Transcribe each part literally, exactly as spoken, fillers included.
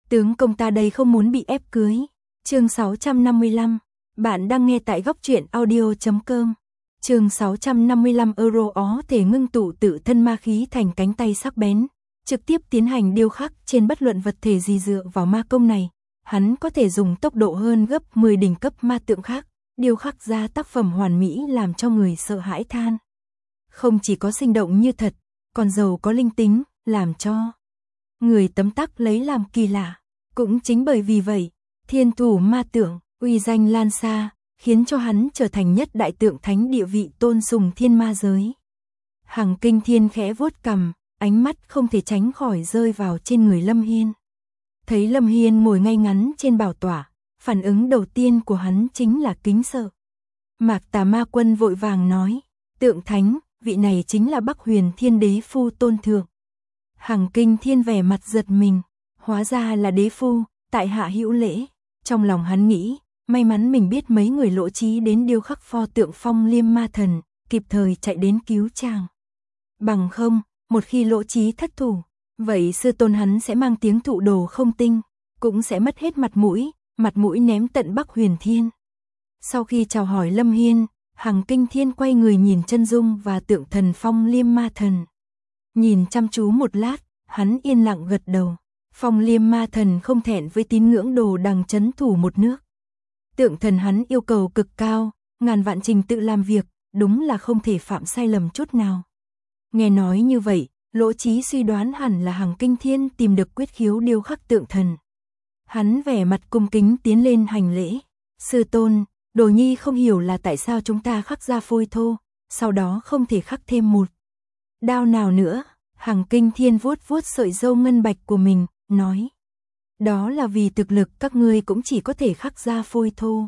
Tướng công ta đây không muốn bị ép cưới. Chương sáu trăm năm mươi lăm. Bạn đang nghe tại góc truyện audio chấm com. Chương sáu trăm năm mươi lăm euro ó thể ngưng tụ tự thân ma khí thành cánh tay sắc bén, trực tiếp tiến hành điêu khắc trên bất luận vật thể gì dựa vào ma công này. Hắn có thể dùng tốc độ hơn gấp mười đỉnh cấp ma tượng khác, điêu khắc ra tác phẩm hoàn mỹ làm cho người sợ hãi than. Không chỉ có sinh động như thật, còn giàu có linh tính, làm cho người tấm tắc lấy làm kỳ lạ. Cũng chính bởi vì vậy, thiên thủ ma tượng, uy danh lan xa, khiến cho hắn trở thành nhất đại tượng thánh địa vị tôn sùng thiên ma giới. Hằng Kinh Thiên khẽ vuốt cằm, ánh mắt không thể tránh khỏi rơi vào trên người Lâm Hiên. Thấy Lâm Hiên ngồi ngay ngắn trên bảo tọa, phản ứng đầu tiên của hắn chính là kính sợ. Mạc Tà Ma Quân vội vàng nói, tượng thánh, vị này chính là Bắc Huyền Thiên Đế Phu tôn thượng. Hằng Kinh Thiên vẻ mặt giật mình, hóa ra là đế phu, tại hạ hữu lễ. Trong lòng hắn nghĩ, may mắn mình biết mấy người Lỗ Chí đến điêu khắc pho tượng Phong Liêm Ma Thần, kịp thời chạy đến cứu chàng. Bằng không, một khi Lỗ Chí thất thủ, vậy sư tôn hắn sẽ mang tiếng thụ đồ không tinh, cũng sẽ mất hết mặt mũi, mặt mũi ném tận Bắc Huyền Thiên. Sau khi chào hỏi Lâm Hiên, Hằng Kinh Thiên quay người nhìn chân dung và tượng thần Phong Liêm Ma Thần. Nhìn chăm chú một lát, hắn yên lặng gật đầu. Phong Liêm Ma Thần không thẹn với tín ngưỡng đồ đằng trấn thủ một nước. Tượng thần hắn yêu cầu cực cao, ngàn vạn trình tự làm việc, đúng là không thể phạm sai lầm chút nào. Nghe nói như vậy, Lỗ Chí suy đoán hẳn là Hằng Kinh Thiên tìm được quyết khiếu điêu khắc tượng thần. Hắn vẻ mặt cung kính tiến lên hành lễ. Sư tôn, Đồ Nhi không hiểu là tại sao chúng ta khắc ra phôi thô, sau đó không thể khắc thêm một đao nào nữa. Hằng Kinh Thiên vuốt vuốt sợi râu ngân bạch của mình, nói. Đó là vì thực lực các ngươi cũng chỉ có thể khắc ra phôi thô.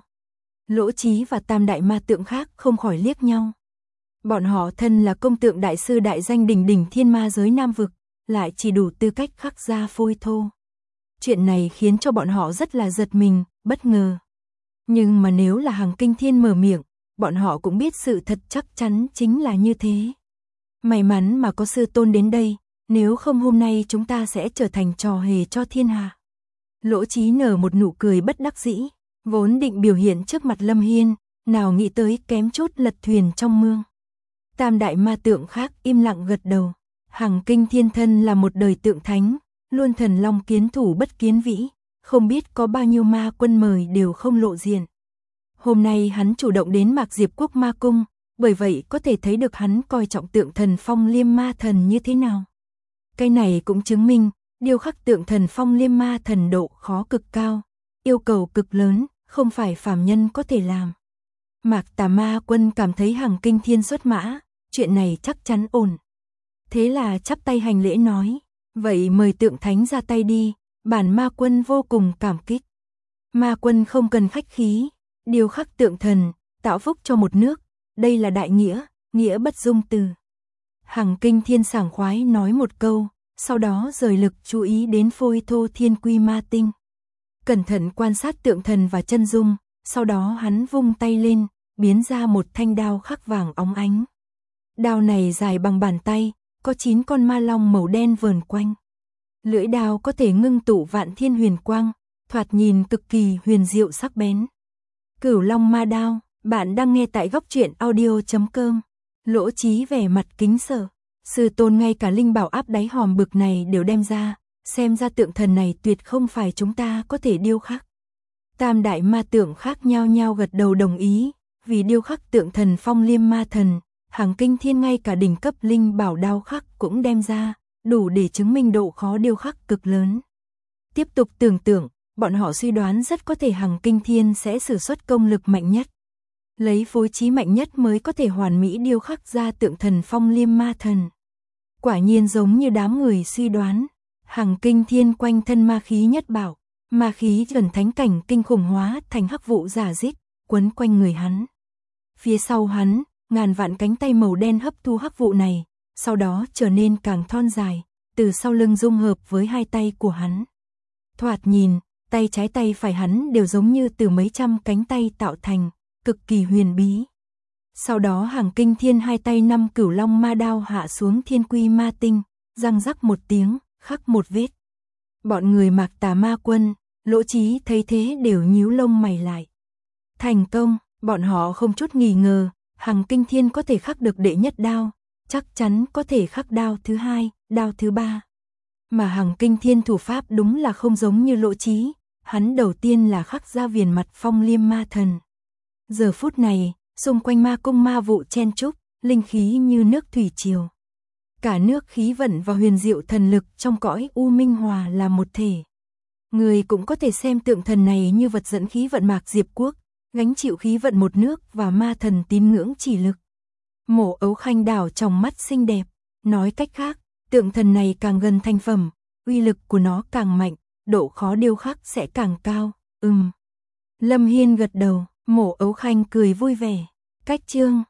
Lỗ Chí và tam đại ma tượng khác không khỏi liếc nhau. Bọn họ thân là công tượng đại sư đại danh đỉnh đỉnh thiên ma giới Nam Vực, lại chỉ đủ tư cách khắc ra phôi thô. Chuyện này khiến cho bọn họ rất là giật mình, bất ngờ. Nhưng mà nếu là Hằng Kinh Thiên mở miệng, bọn họ cũng biết sự thật chắc chắn chính là như thế. May mắn mà có sư tôn đến đây, nếu không hôm nay chúng ta sẽ trở thành trò hề cho thiên hạ. Lỗ Chí nở một nụ cười bất đắc dĩ, vốn định biểu hiện trước mặt Lâm Hiên, nào nghĩ tới kém chút lật thuyền trong mương. Tam đại ma tượng khác im lặng gật đầu. Hằng Kinh Thiên thân là một đời tượng thánh, luôn thần long kiến thủ bất kiến vĩ, không biết có bao nhiêu ma quân mời đều không lộ diện. Hôm nay hắn chủ động đến Mạc Diệp Quốc Ma Cung, bởi vậy có thể thấy được hắn coi trọng tượng thần Phong Liêm Ma Thần như thế nào. Cái này cũng chứng minh, điêu khắc tượng thần Phong Liêm Ma Thần độ khó cực cao, yêu cầu cực lớn, không phải phàm nhân có thể làm. Mạc Tà Ma Quân cảm thấy Hằng Kinh Thiên xuất mã, chuyện này chắc chắn ổn. Thế là chắp tay hành lễ nói, vậy mời tượng thánh ra tay đi, bản Ma Quân vô cùng cảm kích. Ma Quân không cần khách khí, điêu khắc tượng thần, tạo phúc cho một nước, đây là đại nghĩa, nghĩa bất dung từ. Hằng Kinh Thiên sảng khoái nói một câu, sau đó rời lực chú ý đến phôi thô thiên quy ma tinh. Cẩn thận quan sát tượng thần và chân dung, sau đó hắn vung tay lên, biến ra một thanh đao khắc vàng óng ánh. Đao này dài bằng bàn tay, có chín con ma long màu đen vờn quanh. Lưỡi đao có thể ngưng tụ vạn thiên huyền quang, thoạt nhìn cực kỳ huyền diệu sắc bén. Cửu Long Ma Đao, bạn đang nghe tại góc truyện audio chấm com. Lỗ Chí vẻ mặt kính sợ, sư tôn ngay cả linh bảo áp đáy hòm bực này đều đem ra, xem ra tượng thần này tuyệt không phải chúng ta có thể điêu khắc. Tam đại ma tượng khác nhau nhau gật đầu đồng ý, vì điêu khắc tượng thần Phong Liêm Ma Thần, Hằng Kinh Thiên ngay cả đỉnh cấp linh bảo đao khắc cũng đem ra, đủ để chứng minh độ khó điêu khắc cực lớn. Tiếp tục tưởng tượng, bọn họ suy đoán rất có thể Hằng Kinh Thiên sẽ sử xuất công lực mạnh nhất. Lấy phối trí mạnh nhất mới có thể hoàn mỹ điêu khắc ra tượng thần Phong Liêm Ma Thần. Quả nhiên giống như đám người suy đoán, Hằng Kinh Thiên quanh thân ma khí nhất bảo, ma khí gần thánh cảnh kinh khủng hóa thành hắc vụ giả dích, quấn quanh người hắn. Phía sau hắn, ngàn vạn cánh tay màu đen hấp thu hắc vụ này, sau đó trở nên càng thon dài, từ sau lưng dung hợp với hai tay của hắn. Thoạt nhìn, tay trái tay phải hắn đều giống như từ mấy trăm cánh tay tạo thành, cực kỳ huyền bí. Sau đó Hằng Kinh Thiên hai tay năm Cửu Long Ma Đao hạ xuống thiên quy ma tinh, răng rắc một tiếng, khắc một vết. Bọn người Mạc Tà Ma Quân, Lỗ Chí thấy thế đều nhíu lông mày lại. Thành công, bọn họ không chút nghi ngờ, Hằng Kinh Thiên có thể khắc được đệ nhất đao, chắc chắn có thể khắc đao thứ hai, đao thứ ba. Mà Hằng Kinh Thiên thủ pháp đúng là không giống như Lỗ Chí, hắn đầu tiên là khắc ra viền mặt Phong Liêm Ma Thần. Giờ phút này, xung quanh ma cung ma vụ chen chúc, linh khí như nước thủy triều. Cả nước khí vận và huyền diệu thần lực trong cõi U Minh Hòa là một thể. Người cũng có thể xem tượng thần này như vật dẫn khí vận Mạc Diệp Quốc, gánh chịu khí vận một nước và ma thần tín ngưỡng chỉ lực. Mộ Ấu Khanh đảo trong mắt xinh đẹp, nói cách khác, tượng thần này càng gần thành phẩm, uy lực của nó càng mạnh, độ khó điêu khắc sẽ càng cao. Ừm. Lâm Hiên gật đầu, Mộ Ấu Khanh cười vui vẻ. Cách chương